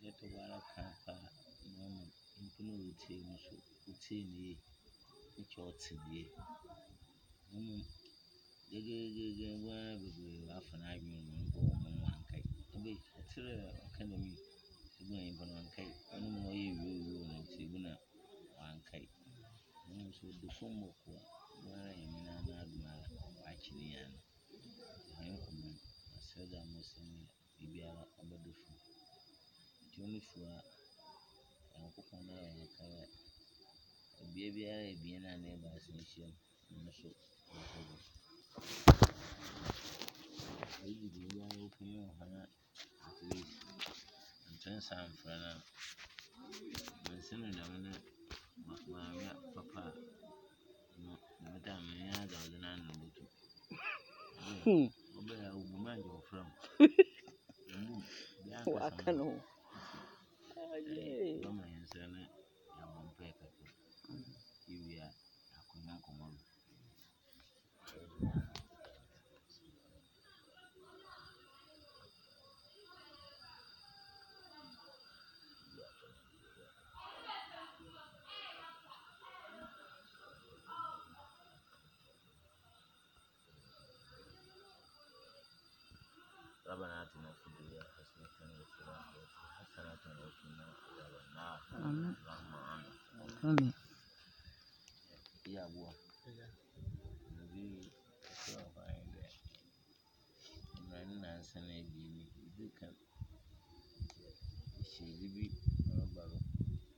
yɛtɔ bara kapa mama mpono utie muso utie nie nkyɛ ɔte die gege bwana bebe afa na adwene no mpo mo wankai ebe tire academy sibu yin bwana wankai ono mo yɛ wiwo no sibu na wankai so do sombo ko bwana yamina na aduma achini yana hayin kuma asada mo sani bibiara abadofu Johnny Fua and Kupana and Kaya, a baby, I be an neighbor ascension, and so. Maybe you are open your hand at least, and turn some friend. My son and my papa, no, madame, I had all the nine number two. Obey a woman you're from. I can know. Mama and son, I won't pay a you are a common. Rabanati na fidia hasmatan wa firaha hasanatan wa qina adhaban nar. Amin. Ya bua. Nabi kwa faida. Nani na sana gini dukan shi bibi